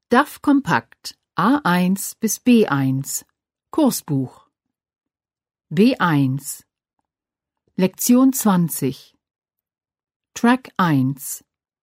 DAF Kompakt A1 bis B1 Kursbuch B1 Lektion 20 Track 1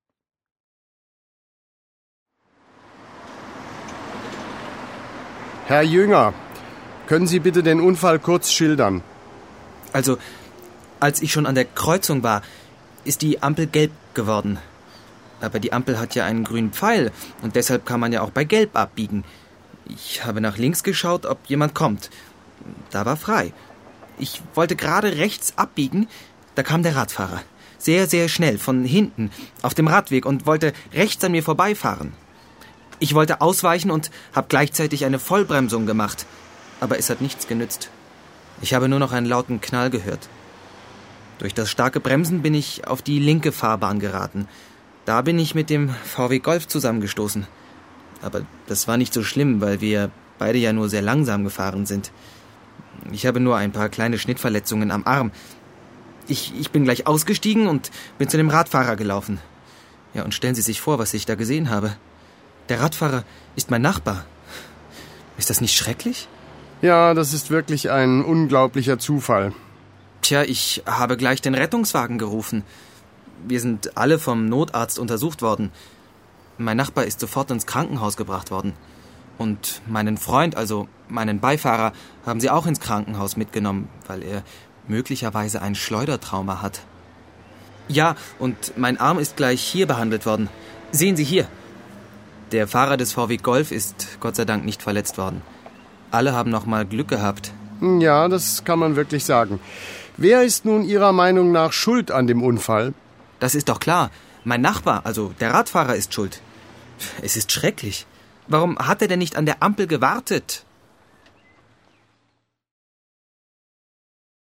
Herr Jünger, können Sie bitte den Unfall kurz schildern? Also, als ich schon an der Kreuzung war, ist die Ampel gelb geworden. Aber die Ampel hat ja einen grünen Pfeil und deshalb kann man ja auch bei gelb abbiegen. Ich habe nach links geschaut, ob jemand kommt. Da war frei. Ich wollte gerade rechts abbiegen, da kam der Radfahrer. Sehr, sehr schnell, von hinten, auf dem Radweg und wollte rechts an mir vorbeifahren. Ich wollte ausweichen und habe gleichzeitig eine Vollbremsung gemacht. Aber es hat nichts genützt. Ich habe nur noch einen lauten Knall gehört. Durch das starke Bremsen bin ich auf die linke Fahrbahn geraten. Da bin ich mit dem VW Golf zusammengestoßen. Aber das war nicht so schlimm, weil wir beide ja nur sehr langsam gefahren sind. Ich habe nur ein paar kleine Schnittverletzungen am Arm. Ich bin gleich ausgestiegen und bin zu dem Radfahrer gelaufen. Ja, und stellen Sie sich vor, was ich da gesehen habe. Der Radfahrer ist mein Nachbar. Ist das nicht schrecklich? Ja, das ist wirklich ein unglaublicher Zufall. Tja, ich habe gleich den Rettungswagen gerufen. Wir sind alle vom Notarzt untersucht worden. Mein Nachbar ist sofort ins Krankenhaus gebracht worden. Und meinen Freund, also meinen Beifahrer, haben sie auch ins Krankenhaus mitgenommen, weil er möglicherweise ein Schleudertrauma hat. Ja, und mein Arm ist gleich hier behandelt worden. Sehen Sie hier. Der Fahrer des VW Golf ist Gott sei Dank nicht verletzt worden. Alle haben noch mal Glück gehabt. Ja, das kann man wirklich sagen. Wer ist nun Ihrer Meinung nach schuld an dem Unfall? Das ist doch klar. Mein Nachbar, also der Radfahrer, ist schuld. Es ist schrecklich. Warum hat er denn nicht an der Ampel gewartet?